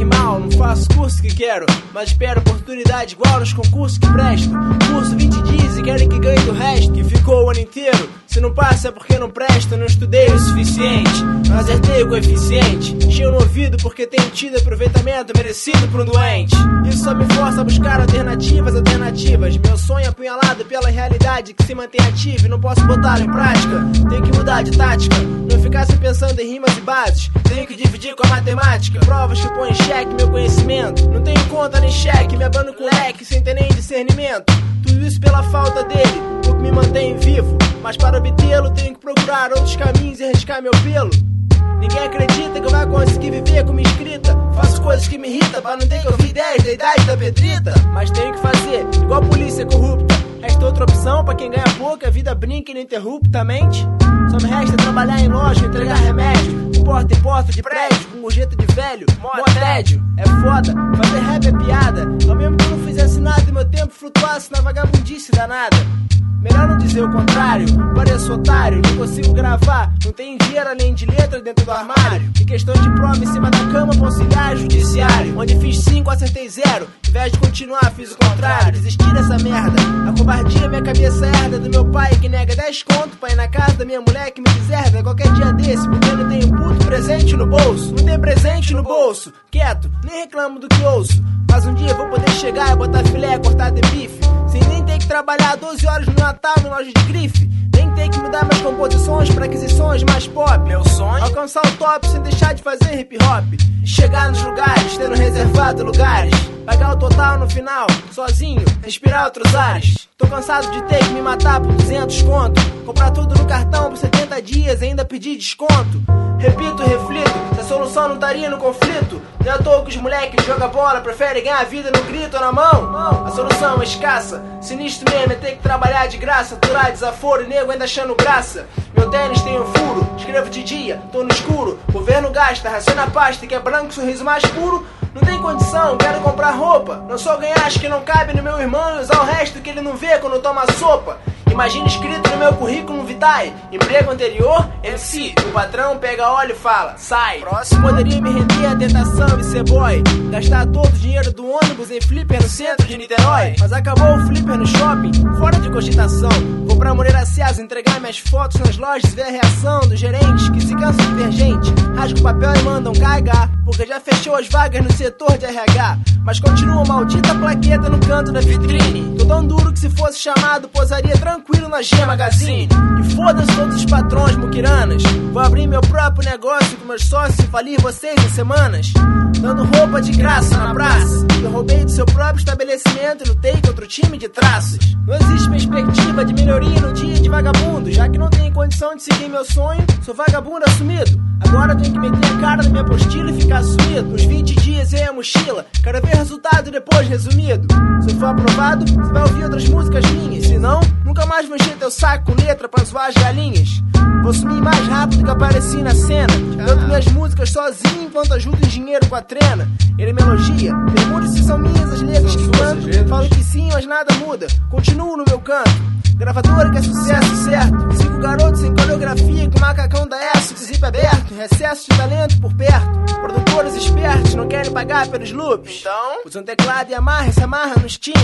pague mal, não faço curso que quero, mas espero oportunidade igual nos concursos que presto. Curso 20 dias e querem que ganhe do resto, que ficou o ano inteiro. Se não passa é porque não presta, não estudei o suficiente, não acertei o coeficiente. Encheu no ouvido porque tenho tido aproveitamento merecido por um doente. Isso só me força a buscar alternativas. Meu sonho é apunhalado pela realidade que se mantém ativa e não posso botá-lo em prática. Tenho que mudar de tática, não ficar só pensando em rimas e bases. Tenho que dividir com a matemática, provas que põem em xeque meu conhecimento. Não tenho conta nem cheque, me abano com leque sem ter nem discernimento. Tudo isso pela falta dele, o que me mantém vivo. Mas para obtê-lo tenho que procurar outros caminhos e arriscar meu pelo. Ninguém acredita que eu vou conseguir viver como escrita. Faço coisas que me irritam pra não ter que ouvir 10 da idade da Pedrita. Mas tenho que fazer, igual a polícia corrupta. Resta outra opção pra quem ganha pouco, a vida brinca ininterruptamente. Só me resta trabalhar em loja, entregar remédio, de porta em porta de prédio, com gorjeta de velho, mó tédio. É foda, fazer rap é piada. Ao mesmo que eu não fizesse nada e meu tempo flutuasse na vagabundice danada. Melhor não dizer o contrário, pareço otário, não consigo gravar, não tenho dinheiro além de letra dentro do armário. Em questão de prova em cima da cama pra auxiliar judiciário, onde fiz 5, acertei 0, em vez de continuar fiz o contrário. Desisti dessa merda, a covardia minha cabeça herda do meu pai que nega 10 conto pra ir na casa da minha mulher que me deserda qualquer dia desse, porque eu não tenho puto presente no bolso. Não tem presente no bolso, quieto, nem reclamo do que ouço. Mas um dia eu vou poder chegar e botar filé, cortar de bife, sem nem ter que trabalhar 12 horas no Natal em loja de grife. Nem ter que mudar minhas composições pra aquisições mais pop. Meu sonho? Alcançar o top sem deixar de fazer hip hop. Chegar nos lugares, tendo reservado lugares. Pagar o total no final, sozinho, respirar outros ares. Tô cansado de ter que me matar por 200 conto. Comprar tudo no cartão por 70 dias e ainda pedir desconto. Repito e reflito, se a solução não estaria no conflito. Não é à toa que os moleques jogam bola, preferem ganhar a vida no grito ou na mão. A solução é escassa, sinistro mesmo é ter que trabalhar de graça. Aturar desaforo e nego ainda achando graça. Meu tênis tem um furo, escrevo de dia, tô no escuro. Governo gasta, raciona a pasta que é branco, sorriso mais puro. Não tem condição, quero comprar roupa. Não sou ganhacho que não cabe no meu irmão e usar o resto que ele não vê quando toma sopa. Imagina escrito no meu currículo vitae: emprego anterior, MC. O patrão pega óleo e fala, sai. Próximo. Poderia me render a tentação e ser boy, gastar todo o dinheiro do ônibus em flipper no centro de Niterói. Mas acabou o flipper no shopping, fora de cogitação. Vou pra Moreira César entregar minhas fotos nas lojas, ver a reação dos gerentes que se cansam de ver gente. Rasga o papel e mandam cagar, porque já fechou as vagas no setor de RH. Mas continua a maldita plaqueta no canto da vitrine. Tô tão duro que se fosse chamado posaria tranquilo na G Magazine. E foda-se todos os patrões muquiranas. Vou abrir meu próprio negócio com meus sócios e falir vocês em semanas. Dando roupa de graça na praça. Eu roubei do seu próprio estabelecimento e lutei contra o time de traços. Não existe perspectiva de melhoria no dia de vagabundo. Já que não tenho condição de seguir meu sonho, sou vagabundo assumido. Agora tenho que meter a cara na minha apostila e ficar sumido. Uns 20 dias eu e a mochila, quero ver resultado depois resumido. Se eu for aprovado, você vai ouvir outras músicas minhas. Se não, nunca mais vou encher teu saco com letra pra zoar as galinhas. Vou sumir mais rápido que apareci na cena. Canto minhas músicas sozinho enquanto ajudo o engenheiro com a trena. Ele me elogia, pergunta se são minhas as letras que canto. Falo que sim, mas nada muda, continuo no meu canto. Gravadora que é sucesso certo. 5 garotos sem coreografia com macacão da S, com zip aberto. Recesso de talento por perto. Produtores espertos não querem pagar pelos loops. Então, usa um teclado e amarra, se amarra nos timbres.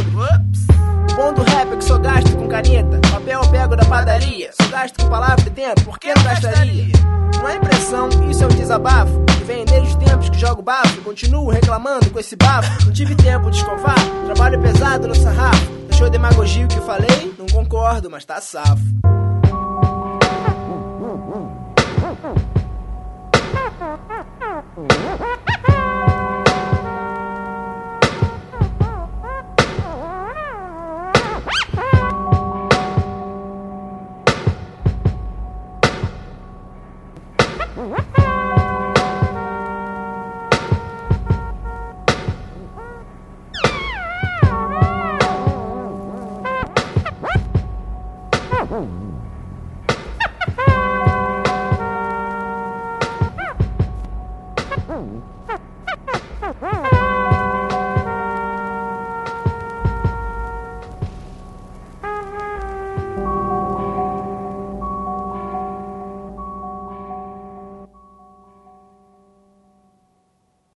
O bom do rap é que só gasto com caneta. Papel eu pego da padaria. Só gasto com palavra e tempo, por que não gastaria? Não é impressão, isso é um desabafo. Que vem desde os tempos que jogo bafo. Continuo reclamando com esse bafo. Não tive tempo de escovar, trabalho pesado no sarrafo. Deixou demagogia o que falei? Não concordo, mas tá safo.